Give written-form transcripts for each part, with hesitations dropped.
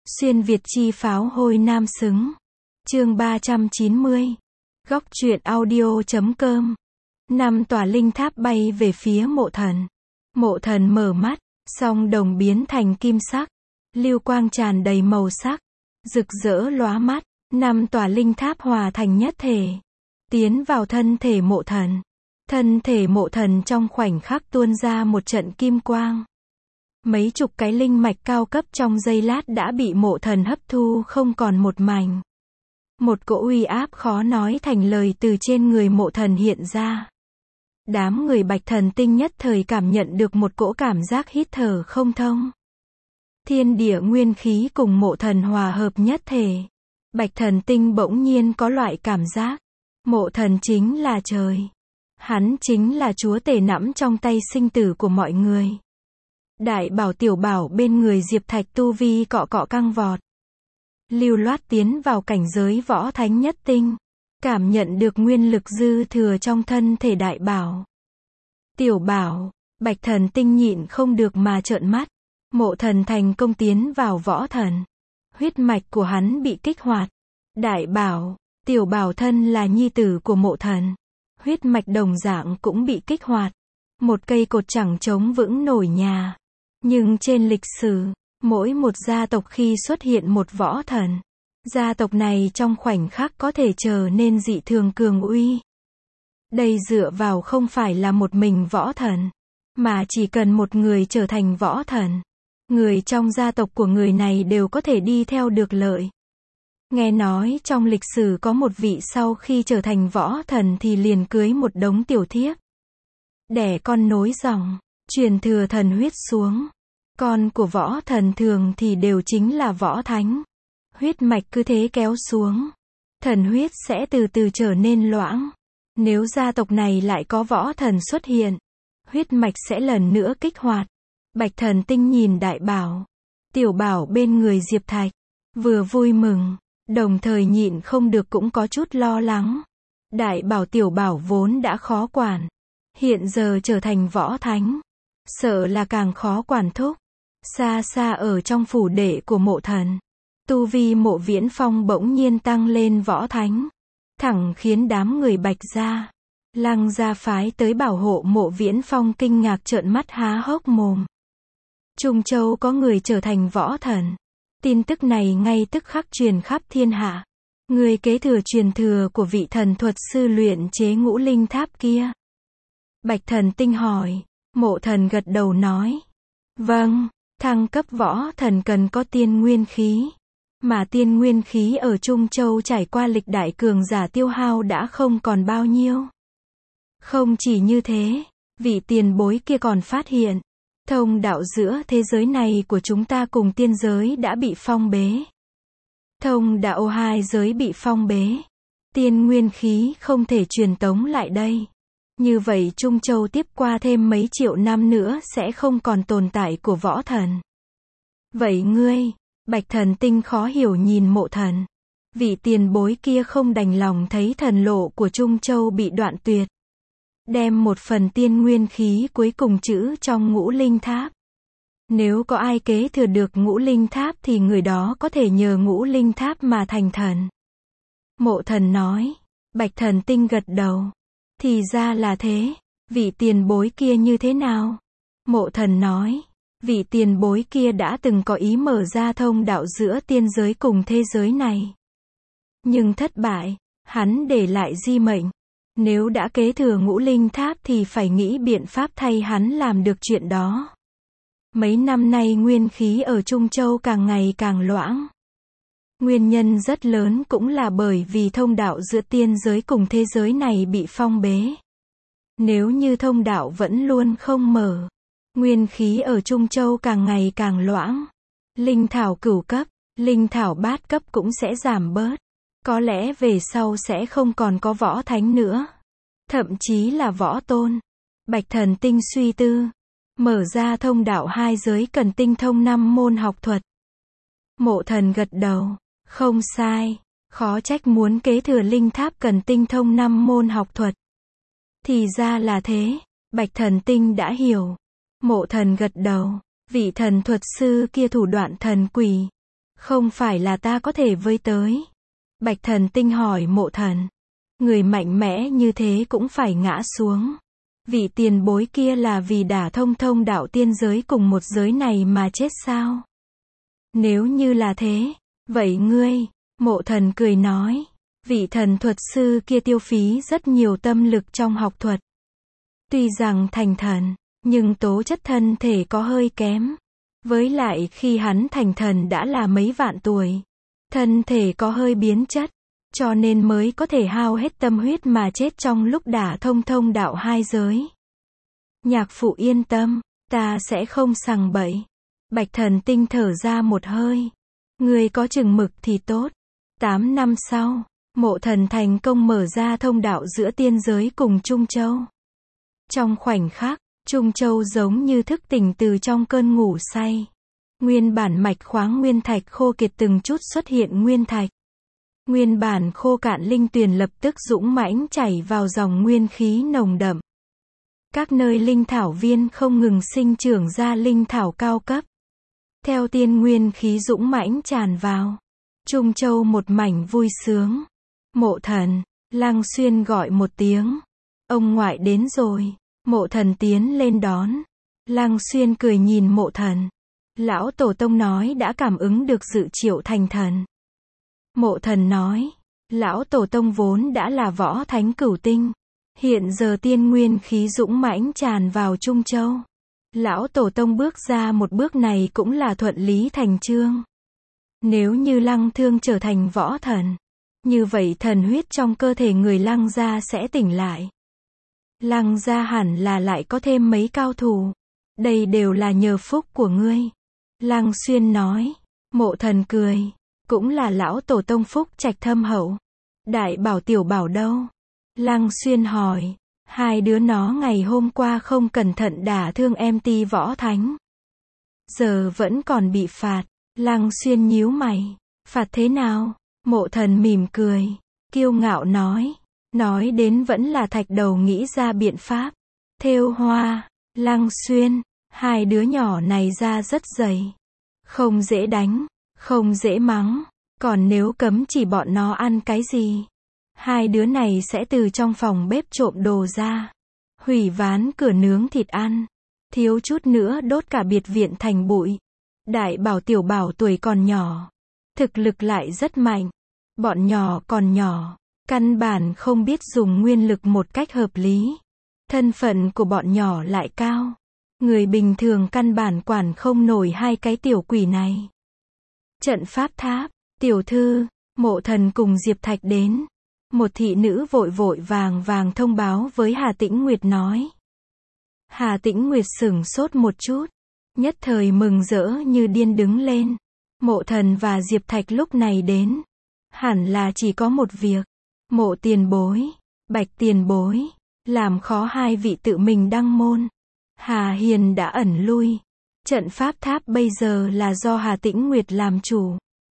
Xuyên Việt chi pháo hôi nam xứng. Chương 390. Góc truyện audio.com. 5 tòa linh tháp bay về phía mộ thần. Mộ thần mở mắt, song đồng biến thành kim sắc. Lưu quang tràn đầy màu sắc, rực rỡ lóa mắt. 5 tòa linh tháp hòa thành nhất thể, tiến vào thân thể mộ thần. Thân thể mộ thần trong khoảnh khắc tuôn ra một trận kim quang. Mấy chục cái linh mạch cao cấp trong giây lát đã bị mộ thần hấp thu không còn một mảnh. Một cỗ uy áp khó nói thành lời từ trên người mộ thần hiện ra. Đám người Bạch Thần Tinh nhất thời cảm nhận được một cỗ cảm giác hít thở không thông. Thiên địa nguyên khí cùng mộ thần hòa hợp nhất thể. Bạch Thần Tinh bỗng nhiên có loại cảm giác, mộ thần chính là trời. Hắn chính là chúa tể nắm trong tay sinh tử của mọi người. Đại bảo tiểu bảo bên người Diệp Thạch tu vi cọ cọ căng vọt. Lưu loát tiến vào cảnh giới võ thánh nhất tinh. Cảm nhận được nguyên lực dư thừa trong thân thể đại bảo. Tiểu bảo, Bạch Thần Tinh nhịn không được mà trợn mắt. Mộ thần thành công tiến vào võ thần. Huyết mạch của hắn bị kích hoạt. Đại bảo, tiểu bảo thân là nhi tử của mộ thần. Huyết mạch đồng dạng cũng bị kích hoạt. Một cây cột chẳng chống vững nổi nhà. Nhưng trên lịch sử, mỗi một gia tộc khi xuất hiện một võ thần, gia tộc này trong khoảnh khắc có thể trở nên dị thường cường uy. Đây dựa vào không phải là một mình võ thần, mà chỉ cần một người trở thành võ thần, người trong gia tộc của người này đều có thể đi theo được lợi. Nghe nói trong lịch sử có một vị sau khi trở thành võ thần thì liền cưới một đống tiểu thiếp. Đẻ con nối dòng, truyền thừa thần huyết xuống. Con của võ thần thường thì đều chính là võ thánh. Huyết mạch cứ thế kéo xuống. Thần huyết sẽ từ từ trở nên loãng. Nếu gia tộc này lại có võ thần xuất hiện, huyết mạch sẽ lần nữa kích hoạt. Bạch Thần Tinh nhìn đại bảo, tiểu bảo bên người Diệp Thạch. Vừa vui mừng, đồng thời nhịn không được cũng có chút lo lắng. Đại bảo tiểu bảo vốn đã khó quản. Hiện giờ trở thành võ thánh. Sợ là càng khó quản thúc. Xa xa ở trong phủ đệ của mộ thần. Tu vi Mộ Viễn Phong bỗng nhiên tăng lên võ thánh. Thẳng khiến đám người Bạch gia, Lăng gia phái tới bảo hộ Mộ Viễn Phong kinh ngạc trợn mắt há hốc mồm. Trung Châu có người trở thành võ thần. Tin tức này ngay tức khắc truyền khắp thiên hạ. Người kế thừa truyền thừa của vị thần thuật sư luyện chế ngũ linh tháp kia. Bạch Thần Tinh hỏi. Mộ thần gật đầu nói. Vâng, thăng cấp võ thần cần có tiên nguyên khí. Mà tiên nguyên khí ở Trung Châu trải qua lịch đại cường giả tiêu hao đã không còn bao nhiêu. Không chỉ như thế, vị tiền bối kia còn phát hiện, thông đạo giữa thế giới này của chúng ta cùng tiên giới đã bị phong bế. Thông đạo hai giới bị phong bế. Tiên nguyên khí không thể truyền tống lại đây. Như vậy Trung Châu tiếp qua thêm mấy triệu năm nữa sẽ không còn tồn tại của võ thần. Vậy ngươi, Bạch Thần Tinh khó hiểu nhìn mộ thần. Vị tiền bối kia không đành lòng thấy thần lộ của Trung Châu bị đoạn tuyệt. Đem một phần tiên nguyên khí cuối cùng trữ trong ngũ linh tháp. Nếu có ai kế thừa được ngũ linh tháp thì người đó có thể nhờ ngũ linh tháp mà thành thần. Mộ thần nói. Bạch Thần Tinh gật đầu. Thì ra là thế. Vị tiền bối kia như thế nào? Mộ thần nói. Vị tiền bối kia đã từng có ý mở ra thông đạo giữa tiên giới cùng thế giới này. Nhưng thất bại, hắn để lại di mệnh. Nếu đã kế thừa ngũ linh tháp thì phải nghĩ biện pháp thay hắn làm được chuyện đó. Mấy năm nay nguyên khí ở Trung Châu càng ngày càng loãng. Nguyên nhân rất lớn cũng là bởi vì thông đạo giữa tiên giới cùng thế giới này bị phong bế. Nếu như thông đạo vẫn luôn không mở, nguyên khí ở Trung Châu càng ngày càng loãng. Linh thảo cửu cấp, linh thảo bát cấp cũng sẽ giảm bớt. Có lẽ về sau sẽ không còn có võ thánh nữa. Thậm chí là võ tôn. Bạch Thần Tinh suy tư. Mở ra thông đạo hai giới cần tinh thông 5 môn học thuật. Mộ thần gật đầu. Không sai. Khó trách muốn kế thừa linh tháp cần tinh thông 5 môn học thuật. Thì ra là thế. Bạch Thần Tinh đã hiểu. Mộ thần gật đầu. Vị thần thuật sư kia thủ đoạn thần quỷ. Không phải là ta có thể với tới. Bạch Thần Tinh hỏi Mộ Thần. Người mạnh mẽ như thế cũng phải ngã xuống. Vị tiền bối kia là vì đả thông thông đạo tiên giới cùng một giới này mà chết sao? Nếu như là thế, vậy ngươi, Mộ Thần cười nói, vị thần thuật sư kia tiêu phí rất nhiều tâm lực trong học thuật. Tuy rằng thành thần, nhưng tố chất thân thể có hơi kém. Với lại khi hắn thành thần đã là mấy vạn tuổi, thân thể có hơi biến chất, cho nên mới có thể hao hết tâm huyết mà chết trong lúc đả thông thông đạo hai giới. Nhạc phụ yên tâm, ta sẽ không sằng bậy. Bạch Thần Tinh thở ra một hơi. Ngươi có chừng mực thì tốt. 8 năm sau, Mộ Thần thành công mở ra thông đạo giữa tiên giới cùng Trung Châu. Trong khoảnh khắc, Trung Châu giống như thức tỉnh từ trong cơn ngủ say. Nguyên bản mạch khoáng nguyên thạch khô kiệt từng chút xuất hiện nguyên thạch. Nguyên bản khô cạn linh tuyền lập tức dũng mãnh chảy vào dòng nguyên khí nồng đậm. Các nơi linh thảo viên không ngừng sinh trưởng ra linh thảo cao cấp. Theo tiên nguyên khí dũng mãnh tràn vào, Trung Châu một mảnh vui sướng. Mộ Thần, Lăng Xuyên gọi một tiếng. Ông ngoại đến rồi. Mộ Thần tiến lên đón. Lăng Xuyên cười nhìn Mộ Thần. Lão Tổ Tông nói đã cảm ứng được dự triệu thành thần. Mộ Thần nói, Lão Tổ Tông vốn đã là võ thánh cửu tinh. Hiện giờ tiên nguyên khí dũng mãnh tràn vào Trung Châu. Lão Tổ Tông bước ra một bước này cũng là thuận lý thành chương. Nếu như Lăng Thương trở thành võ thần, như vậy thần huyết trong cơ thể người Lăng gia sẽ tỉnh lại. Lăng gia hẳn là lại có thêm mấy cao thủ. Đây đều là nhờ phúc của ngươi. Lăng Xuyên nói. Mộ Thần cười. Cũng là Lão Tổ Tông phúc trạch thâm hậu. Đại Bảo Tiểu Bảo đâu? Lăng Xuyên hỏi. Hai đứa nó ngày hôm qua không cẩn thận đả thương em ti võ thánh. Giờ vẫn còn bị phạt. Lăng Xuyên nhíu mày. Phạt thế nào? Mộ Thần mỉm cười. Kiêu ngạo nói. Nói đến vẫn là Thạch Đầu nghĩ ra biện pháp. Thêu hoa. Lăng Xuyên. Hai đứa nhỏ này ra rất dày. Không dễ đánh. Không dễ mắng. Còn nếu cấm chỉ bọn nó ăn cái gì? Hai đứa này sẽ từ trong phòng bếp trộm đồ ra. Hủy ván cửa nướng thịt ăn. Thiếu chút nữa đốt cả biệt viện thành bụi. Đại Bảo Tiểu Bảo tuổi còn nhỏ. Thực lực lại rất mạnh. Bọn nhỏ còn nhỏ. Căn bản không biết dùng nguyên lực một cách hợp lý. Thân phận của bọn nhỏ lại cao. Người bình thường căn bản quản không nổi hai cái tiểu quỷ này. Trận pháp tháp, tiểu thư, Mộ Thần cùng Diệp Thạch đến. Một thị nữ vội vội vàng vàng thông báo với Hà Tĩnh Nguyệt nói. Hà Tĩnh Nguyệt sửng sốt một chút. Nhất thời mừng rỡ như điên đứng lên. Mộ Thần và Diệp Thạch lúc này đến. Hẳn là chỉ có một việc. Mộ tiền bối, Bạch tiền bối, làm khó hai vị tự mình đăng môn. Hà Hiền đã ẩn lui. Trận pháp tháp bây giờ là do Hà Tĩnh Nguyệt làm chủ.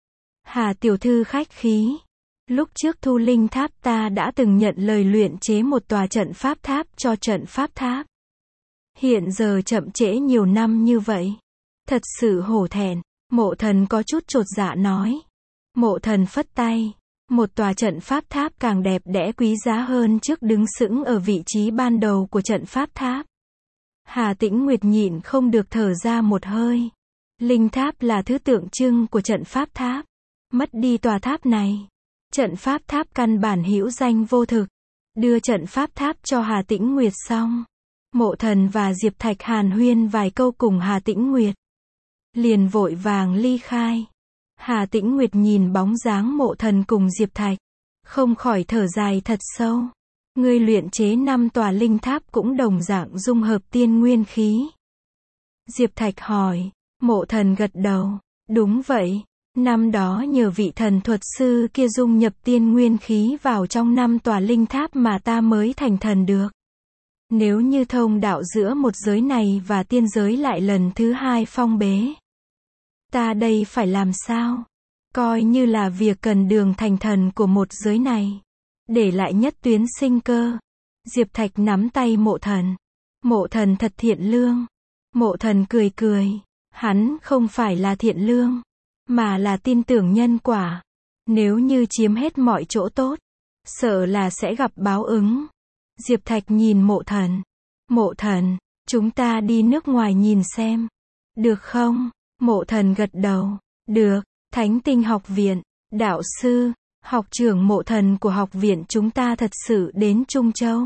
Hà tiểu thư khách khí. Lúc trước Thu Linh Tháp ta đã từng nhận lời luyện chế một tòa trận pháp tháp cho trận pháp tháp. Hiện giờ chậm trễ nhiều năm như vậy. Thật sự hổ thẹn. Mộ Thần có chút chột dạ nói. Mộ Thần phất tay. Một tòa trận pháp tháp càng đẹp đẽ quý giá hơn trước đứng sững ở vị trí ban đầu của trận pháp tháp. Hà Tĩnh Nguyệt nhịn không được thở ra một hơi. Linh tháp là thứ tượng trưng của trận pháp tháp. Mất đi tòa tháp này, trận pháp tháp căn bản hữu danh vô thực. Đưa trận pháp tháp cho Hà Tĩnh Nguyệt xong, Mộ Thần và Diệp Thạch hàn huyên vài câu cùng Hà Tĩnh Nguyệt, liền vội vàng ly khai. Hà Tĩnh Nguyệt nhìn bóng dáng Mộ Thần cùng Diệp Thạch, không khỏi thở dài thật sâu. Ngươi luyện chế 5 tòa linh tháp cũng đồng dạng dung hợp tiên nguyên khí. Diệp Thạch hỏi. Mộ Thần gật đầu. Đúng vậy. Năm đó nhờ vị thần thuật sư kia dung nhập tiên nguyên khí vào trong 5 tòa linh tháp mà ta mới thành thần được. Nếu như thông đạo giữa một giới này và tiên giới lại lần thứ 2 phong bế, ta đây phải làm sao? Coi như là việc cần đường thành thần của một giới này. Để lại nhất tuyến sinh cơ. Diệp Thạch nắm tay Mộ Thần. Mộ Thần thật thiện lương. Mộ Thần cười cười. Hắn không phải là thiện lương. mà là tin tưởng nhân quả. Nếu như chiếm hết mọi chỗ tốt, sợ là sẽ gặp báo ứng. Diệp Thạch nhìn Mộ Thần. Mộ Thần, chúng ta đi nước ngoài nhìn xem. Được không? Mộ Thần gật đầu. Được, Thánh Tinh học viện. Đạo sư, học trưởng Mộ Thần của học viện chúng ta thật sự đến Trung Châu.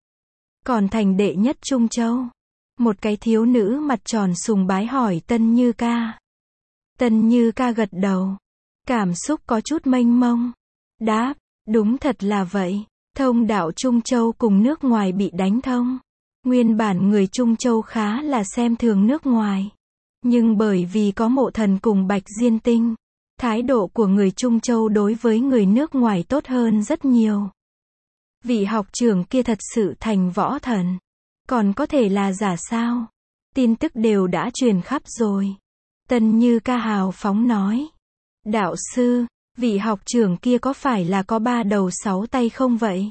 Còn thành đệ nhất Trung Châu. Một cái thiếu nữ mặt tròn sùng bái hỏi Tân Như Ca. Tân Như Ca gật đầu. Cảm xúc có chút mênh mông. Đáp, đúng thật là vậy. Thông đạo Trung Châu cùng nước ngoài bị đánh thông. Nguyên bản người Trung Châu khá là xem thường nước ngoài. Nhưng bởi vì có Mộ Thần cùng Bạch Diên Tinh, thái độ của người Trung Châu đối với người nước ngoài tốt hơn rất nhiều. Vị học trưởng kia thật sự thành võ thần. Còn có thể là giả sao? Tin tức đều đã truyền khắp rồi. Tân Như Ca hào phóng nói. Đạo sư, vị học trưởng kia có phải là có 3 đầu 6 tay không vậy?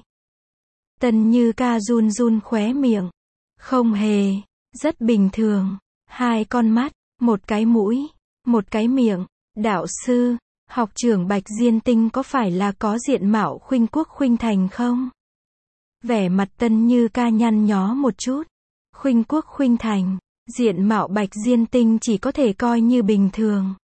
Tân Như Ca run run khóe miệng. Không hề, rất bình thường. 2 con mắt, 1 cái mũi, 1 cái miệng. Đạo sư, học trưởng Bạch Diên Tinh có phải là có diện mạo khuynh quốc khuynh thành không? Vẻ mặt Tân Như Ca nhăn nhó một chút. Khuynh quốc khuynh thành, diện mạo Bạch Diên Tinh chỉ có thể coi như bình thường.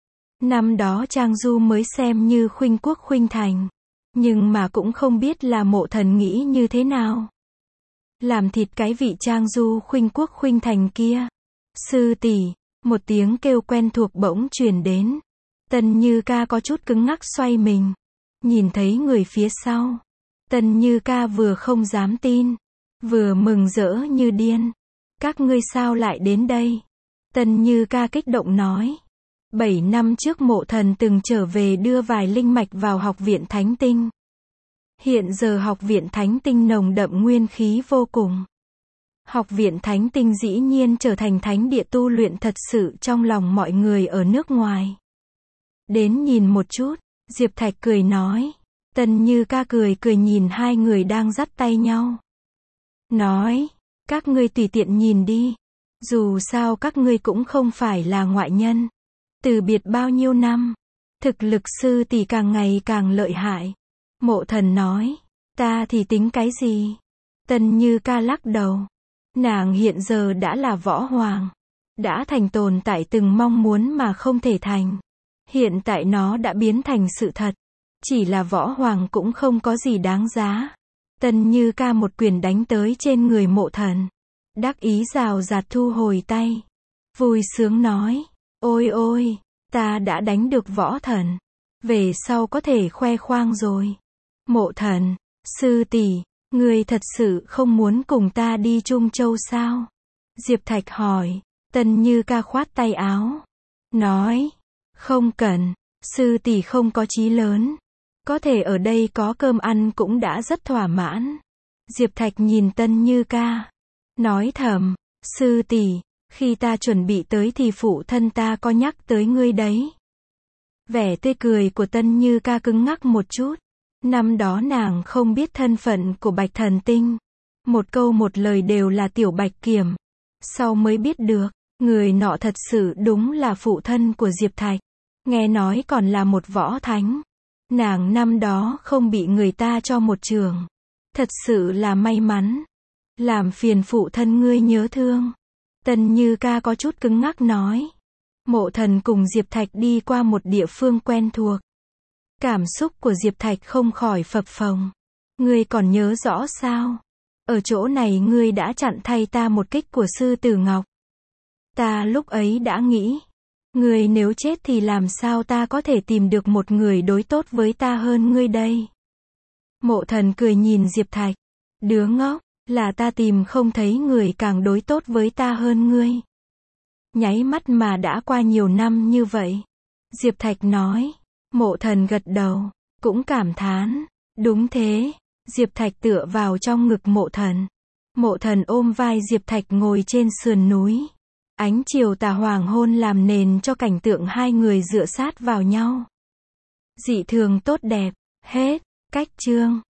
Năm đó Trang Du mới xem như khuynh quốc khuynh thành. Nhưng mà cũng không biết là Mộ Thần nghĩ như thế nào. Làm thịt cái vị Trang Du khuynh quốc khuynh thành kia. Sư tỷ, một tiếng kêu quen thuộc bỗng truyền đến. Tân Như Ca có chút cứng ngắc xoay mình. Nhìn thấy người phía sau. Tân Như Ca vừa không dám tin, vừa mừng rỡ như điên. Các ngươi sao lại đến đây? Tân Như Ca kích động nói. 7 năm trước Mộ Thần từng trở về đưa vài linh mạch vào học viện Thánh Tinh. Hiện giờ học viện Thánh Tinh nồng đậm nguyên khí vô cùng. Học viện Thánh Tinh dĩ nhiên trở thành thánh địa tu luyện thật sự trong lòng mọi người ở nước ngoài. Đến nhìn một chút, Diệp Thạch cười nói. Tân Như Ca cười cười nhìn hai người đang dắt tay nhau. Nói, các ngươi tùy tiện nhìn đi. Dù sao các ngươi cũng không phải là ngoại nhân. Từ biệt bao nhiêu năm, thực lực sư tỷ càng ngày càng lợi hại. Mộ Thần nói, ta thì tính cái gì? Tân Như Ca lắc đầu. Nàng hiện giờ đã là võ hoàng. Đã thành tồn tại từng mong muốn mà không thể thành. Hiện tại nó đã biến thành sự thật. Chỉ là võ hoàng cũng không có gì đáng giá. Tân Như Ca một quyền đánh tới trên người Mộ Thần. Đắc ý rào rạt thu hồi tay. Vui sướng nói. Ôi ôi, ta đã đánh được võ thần. Về sau có thể khoe khoang rồi. Mộ Thần, sư tỷ, ngươi thật sự không muốn cùng ta đi Trung Châu sao? Diệp Thạch hỏi. Tân Như Ca khoát tay áo. Nói, không cần, sư tỷ không có chí lớn. Có thể ở đây có cơm ăn cũng đã rất thỏa mãn. Diệp Thạch nhìn Tân Như Ca. Nói thầm, sư tỷ, khi ta chuẩn bị tới thì phụ thân ta có nhắc tới ngươi đấy. Vẻ tươi cười của Tân Như Ca cứng ngắc một chút. Năm đó nàng không biết thân phận của Bạch Thần Tinh. Một câu một lời đều là Tiểu Bạch Kiểm. Sau mới biết được, người nọ thật sự đúng là phụ thân của Diệp Thạch. Nghe nói còn là một võ thánh. Nàng năm đó không bị người ta cho một trường. Thật sự là may mắn. Làm phiền phụ thân ngươi nhớ thương. Tân Như Ca có chút cứng ngắc nói. Mộ Thần cùng Diệp Thạch đi qua một địa phương quen thuộc. Cảm xúc của Diệp Thạch không khỏi phập phồng. Ngươi còn nhớ rõ sao? Ở chỗ này ngươi đã chặn thay ta một kích của sư tử Ngọc. Ta lúc ấy đã nghĩ. Ngươi nếu chết thì làm sao ta có thể tìm được một người đối tốt với ta hơn ngươi đây? Mộ Thần cười nhìn Diệp Thạch. Đứa ngốc, là ta tìm không thấy người càng đối tốt với ta hơn ngươi. Nháy mắt mà đã qua nhiều năm như vậy. Diệp Thạch nói. Mộ Thần gật đầu, cũng cảm thán. Đúng thế. Diệp Thạch tựa vào trong ngực Mộ Thần. Mộ Thần ôm vai Diệp Thạch ngồi trên sườn núi. Ánh chiều tà hoàng hôn làm nền cho cảnh tượng hai người dựa sát vào nhau. Dị thường tốt đẹp. Hết. Cách chương.